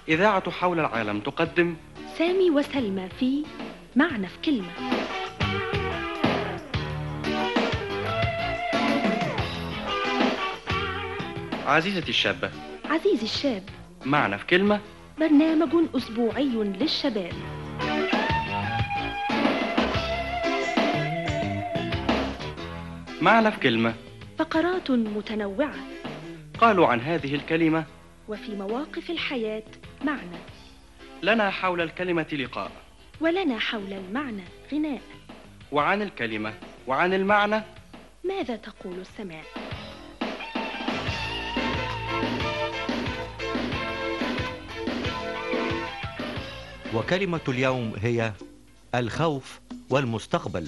إذاعة حول العالم تقدم سامي وسلمى في معنى في كلمة. عزيزتي الشابة، عزيزي الشاب، معنى في كلمة، برنامج أسبوعي للشباب. معنى في كلمة، فقرات متنوعة، قالوا عن هذه الكلمة وفي مواقف الحياة معنى، لنا حول الكلمة لقاء، ولنا حول المعنى غناء، وعن الكلمة وعن المعنى ماذا تقول السماء؟ وكلمة اليوم هي الخوف والمستقبل.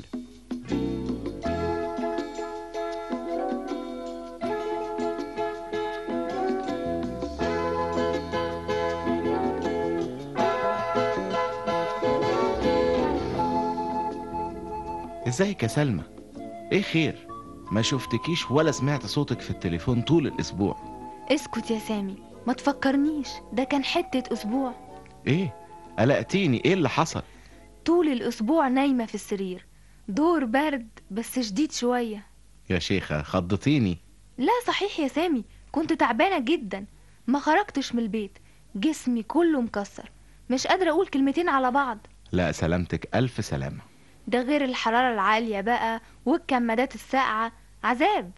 ازيك يا سلمى؟ ايه خير؟ ما شفتكيش ولا سمعت صوتك في التليفون طول الاسبوع. اسكت يا سامي، ما تفكرنيش، ده كان حتة اسبوع. ايه؟ قلقتيني، ايه اللي حصل؟ طول الاسبوع نايمة في السرير، دور برد بس شديد شوية. يا شيخة خضتيني. لا صحيح يا سامي، كنت تعبانة جدا، ما خرجتش من البيت، جسمي كله مكسر، مش قادرة اقول كلمتين على بعض. لا سلامتك، الف سلامة. ده غير الحرارة العالية بقى والكمادات الساقعة، عذاب.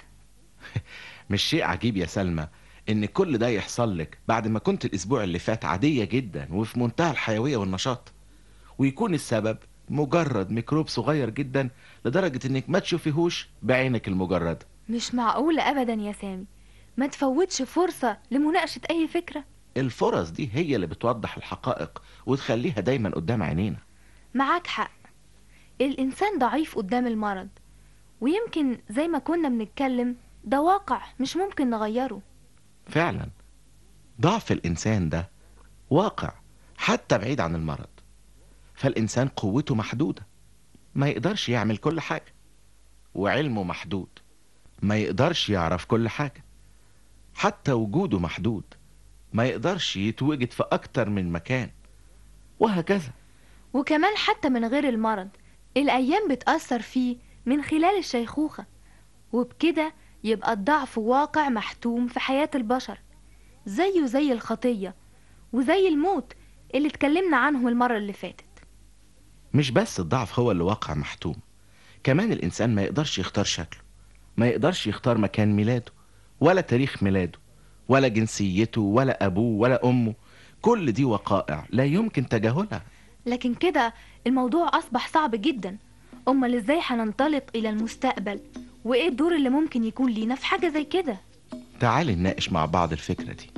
مش شيء عجيب يا سلمى ان كل ده يحصل لك بعد ما كنت الاسبوع اللي فات عادية جدا وفي منتهى الحيوية والنشاط، ويكون السبب مجرد ميكروب صغير جدا لدرجة انك ما تشوفيهوش بعينك المجردة. مش معقولة ابدا يا سامي، ما تفوتش فرصة لمناقشة اي فكرة. الفرص دي هي اللي بتوضح الحقائق وتخليها دايما قدام عينينا. معاك حق، الإنسان ضعيف قدام المرض، ويمكن زي ما كنا بنتكلم ده واقع مش ممكن نغيره. فعلا ضعف الإنسان ده واقع حتى بعيد عن المرض، فالإنسان قوته محدودة، ما يقدرش يعمل كل حاجة، وعلمه محدود، ما يقدرش يعرف كل حاجة، حتى وجوده محدود، ما يقدرش يتوجد في أكتر من مكان، وهكذا. وكمان حتى من غير المرض الأيام بتأثر فيه من خلال الشيخوخة، وبكده يبقى الضعف واقع محتوم في حياة البشر، زيه زي الخطية وزي الموت اللي اتكلمنا عنه المرة اللي فاتت. مش بس الضعف هو اللي واقع محتوم، كمان الإنسان ما يقدرش يختار شكله، ما يقدرش يختار مكان ميلاده ولا تاريخ ميلاده ولا جنسيته ولا أبوه ولا أمه، كل دي وقائع لا يمكن تجاهلها. لكن كده الموضوع أصبح صعب جدا، أمال إزاي هننطلق إلى المستقبل؟ وإيه الدور اللي ممكن يكون لينا في حاجة زي كده؟ تعالي نناقش مع بعض الفكرة دي.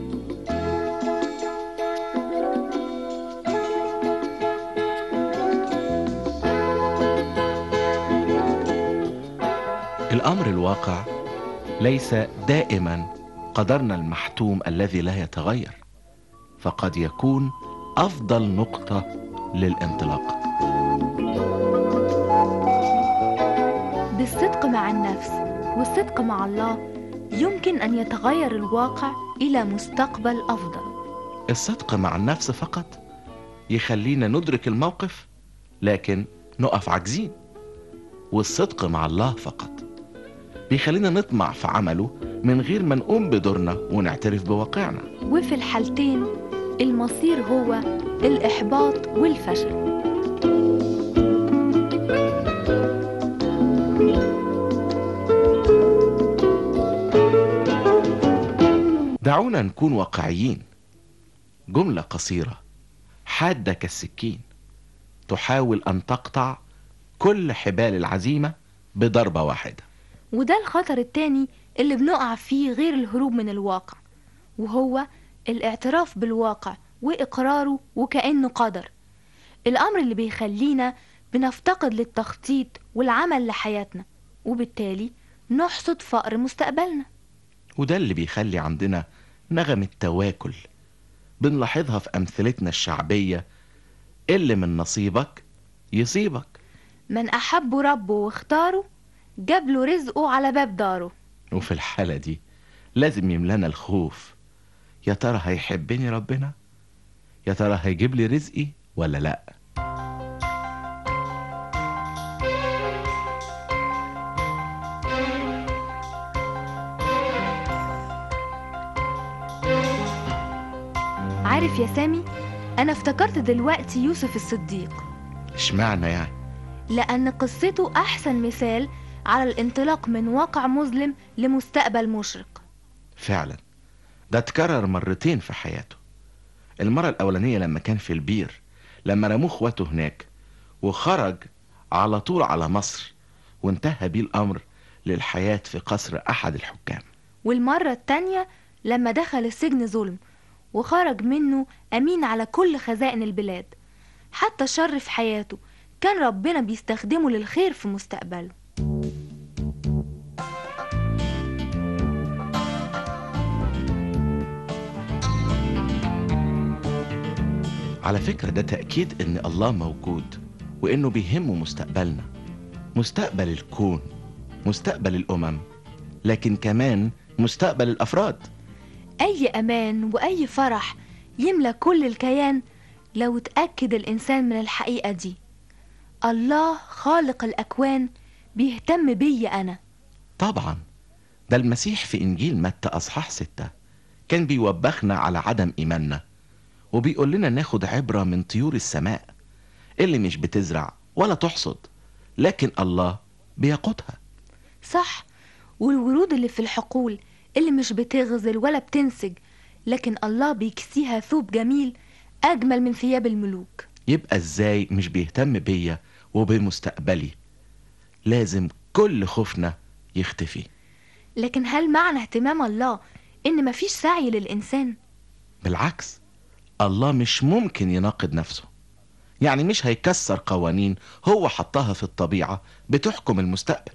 الأمر الواقع ليس دائما قدرنا المحتوم الذي لا يتغير، فقد يكون أفضل نقطة للانطلاق. بالصدق مع النفس والصدق مع الله يمكن أن يتغير الواقع إلى مستقبل أفضل. الصدق مع النفس فقط يخلينا ندرك الموقف لكن نقف عاجزين، والصدق مع الله فقط بيخلينا نطمع في عمله من غير ما نقوم بدورنا ونعترف بواقعنا. وفي الحالتين المصير هو الإحباط والفشل. دعونا نكون واقعيين. جملة قصيرة حادة كالسكين تحاول أن تقطع كل حبال العزيمة بضربة واحدة. وده الخطر التاني اللي بنقع فيه غير الهروب من الواقع، وهو الاعتراف بالواقع وإقراره وكأنه قدر، الأمر اللي بيخلينا بنفتقد للتخطيط والعمل لحياتنا، وبالتالي نحصد فقر مستقبلنا. وده اللي بيخلي عندنا نغمة تواكل بنلاحظها في أمثلتنا الشعبية، اللي من نصيبك يصيبك. من أحب ربه واختاره جاب له رزقه على باب داره. وفي الحالة دي لازم يملانا الخوف، يا ترى هيحبني ربنا يا ترى هيجيب لي رزقي ولا لأ؟ عارف يا سامي، أنا افتكرت دلوقتي يوسف الصديق، اشمعنى يعني؟ لأن قصته أحسن مثال على الانطلاق من واقع مظلم لمستقبل مشرق. فعلا ده اتكرر مرتين في حياته. المرة الأولانية لما كان في البير، لما رموه اخواته هناك وخرج على طول على مصر، وانتهى بيه الأمر للحياة في قصر أحد الحكام. والمرة التانية لما دخل السجن ظلم وخرج منه أمين على كل خزائن البلاد. حتى الشر في حياته كان ربنا بيستخدمه للخير في مستقبله. على فكرة ده تأكيد إن الله موجود، وإنه بيهمه مستقبلنا، مستقبل الكون، مستقبل الأمم، لكن كمان مستقبل الأفراد. أي أمان وأي فرح يملى كل الكيان لو اتأكد الإنسان من الحقيقة دي: الله خالق الأكوان بيهتم بي أنا. طبعا ده المسيح في إنجيل متى أصحاح 6 كان بيوبخنا على عدم إيماننا، وبيقول لنا ناخد عبرة من طيور السماء اللي مش بتزرع ولا تحصد، لكن الله بيقوتها. صح، والورود اللي في الحقول اللي مش بتغزل ولا بتنسج، لكن الله بيكسيها ثوب جميل أجمل من ثياب الملوك. يبقى إزاي مش بيهتم بيا وبمستقبلي؟ لازم كل خوفنا يختفي. لكن هل معنى اهتمام الله إن مفيش سعي للإنسان؟ بالعكس، الله مش ممكن يناقض نفسه، يعني مش هيكسر قوانين هو حطها في الطبيعة بتحكم المستقبل.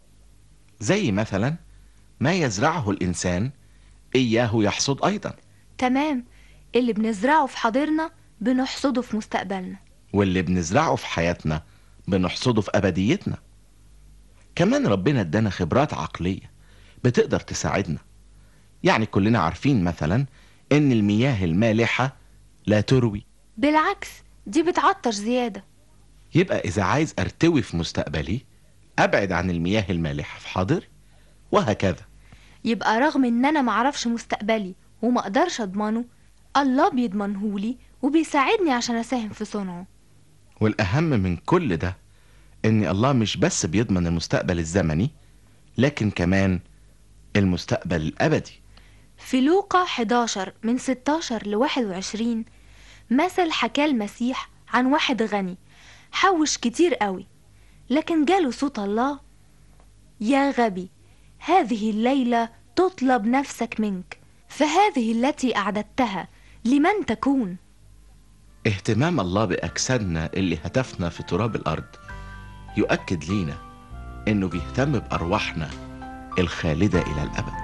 زي مثلا ما يزرعه الإنسان إياه يحصد أيضا. تمام، اللي بنزرعه في حاضرنا بنحصده في مستقبلنا، واللي بنزرعه في حياتنا بنحصده في أبديتنا. كمان ربنا ادانا خبرات عقلية بتقدر تساعدنا. يعني كلنا عارفين مثلا إن المياه المالحة لا تروي، بالعكس دي بتعطش زيادة. يبقى إذا عايز أرتوي في مستقبلي أبعد عن المياه المالحة في حاضري، وهكذا. يبقى رغم إن أنا معرفش مستقبلي وما أقدرش أضمنه، الله بيضمنهولي وبيساعدني عشان أساهم في صنعه. والأهم من كل ده إن الله مش بس بيضمن المستقبل الزمني، لكن كمان المستقبل الأبدي. في لوقا 11 من 16 ل 21 مثل حكى المسيح عن واحد غني حوش كتير قوي، لكن جاله صوت الله: يا غبي، هذه الليلة تطلب نفسك منك، فهذه التي أعددتها لمن تكون؟ اهتمام الله بأجسادنا اللي هتفنا في تراب الأرض يؤكد لينا إنه بيهتم بأرواحنا الخالدة إلى الأبد.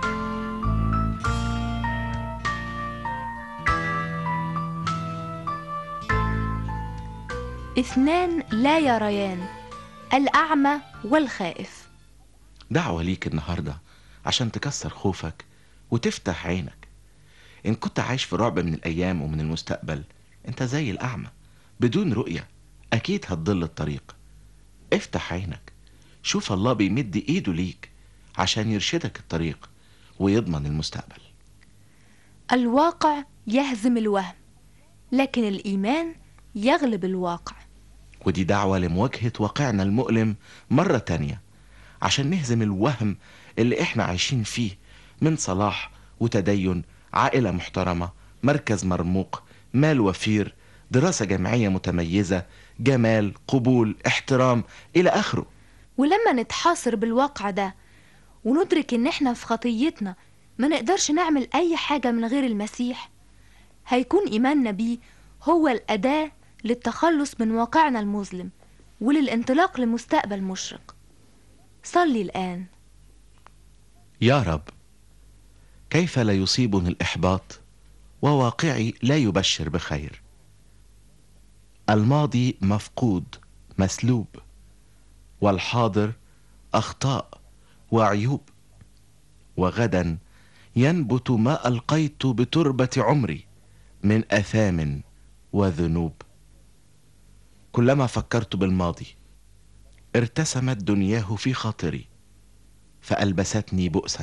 اثنان لا يريان، الأعمى والخائف. دعوة ليك النهاردة عشان تكسر خوفك وتفتح عينك. إن كنت عايش في رعب من الأيام ومن المستقبل، أنت زي الأعمى بدون رؤية، أكيد هتضل الطريق. افتح عينك، شوف الله بيمد إيده ليك عشان يرشدك الطريق ويضمن المستقبل. الواقع يهزم الوهم، لكن الإيمان يغلب الواقع. ودي دعوة لمواجهة واقعنا المؤلم مرة تانية، عشان نهزم الوهم اللي احنا عايشين فيه من صلاح وتدين، عائلة محترمة، مركز مرموق، مال وفير، دراسة جامعية متميزة، جمال، قبول، احترام، إلى آخره. ولما نتحاصر بالواقع ده وندرك إن احنا في خطيتنا ما نقدرش نعمل أي حاجة من غير المسيح، هيكون إيماننا بيه هو الأداة للتخلص من واقعنا المظلم وللانطلاق لمستقبل مشرق. صلي الآن. يا رب، كيف لا يصيبني الإحباط وواقعي لا يبشر بخير؟ الماضي مفقود مسلوب، والحاضر أخطاء وعيوب، وغدا ينبت ما ألقيت بتربة عمري من آثام وذنوب. كلما فكرت بالماضي ارتسمت دنياه في خاطري فألبستني بؤسا.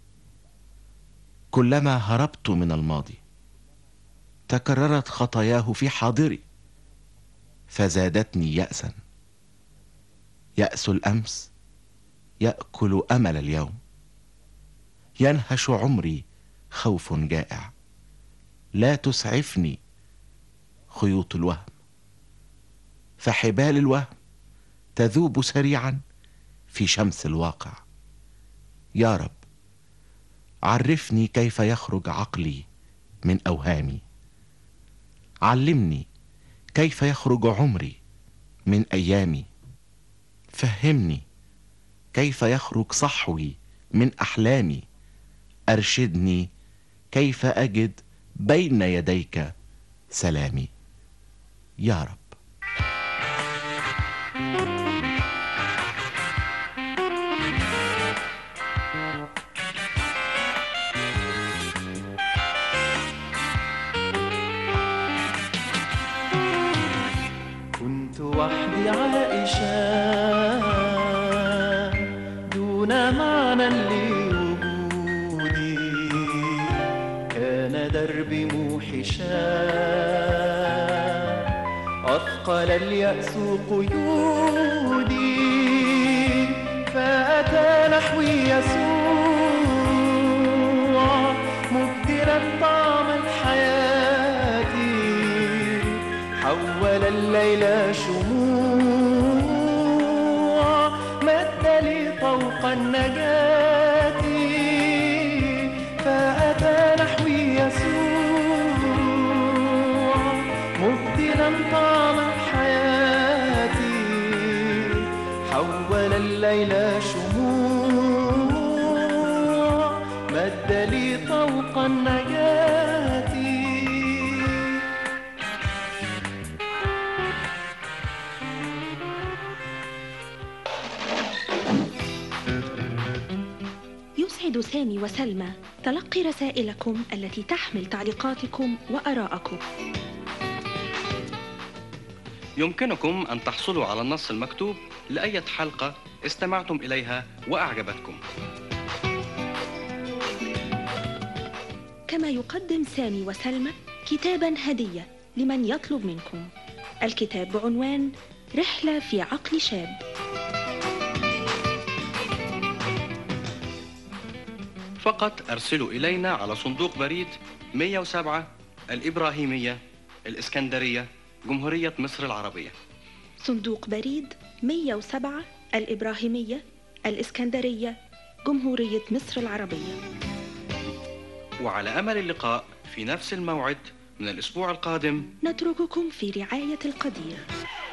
كلما هربت من الماضي تكررت خطاياه في حاضري فزادتني يأسا. يأس الأمس يأكل أمل اليوم. ينهش عمري خوف جائع. لا تسعفني خيوط الوهم، فحبال الوهم تذوب سريعا في شمس الواقع. يا رب عرفني كيف يخرج عقلي من أوهامي. علمني كيف يخرج عمري من أيامي. فهمني كيف يخرج صحوي من أحلامي. أرشدني كيف أجد بين يديك سلامي. يا رب. كنت وحدي عائشة دون معنى لوجودي. كان دربي موحشا أثقل اليأس قيودي. فأتى نحوي يسوع مبدلا طعم الحياة. حول الليل شموع مد لي طوق النجاة. فأتى نحوي يسوع مبدلا طعم الحياة. حول الليل شموع مد لي طوق النجاة. يسعد سامي وسلمى تلقي رسائلكم التي تحمل تعليقاتكم وآراءكم. يمكنكم أن تحصلوا على النص المكتوب لأي حلقة استمعتم إليها وأعجبتكم. كما يقدم سامي وسلمى كتابا هدية لمن يطلب منكم. الكتاب بعنوان رحلة في عقل شاب. فقط أرسلوا إلينا على صندوق بريد 107 الإبراهيمية، الإسكندرية، جمهورية مصر العربية. صندوق بريد 107 الإبراهيمية، الإسكندرية، جمهورية مصر العربية. وعلى أمل اللقاء في نفس الموعد من الأسبوع القادم. نترككم في رعاية القدير.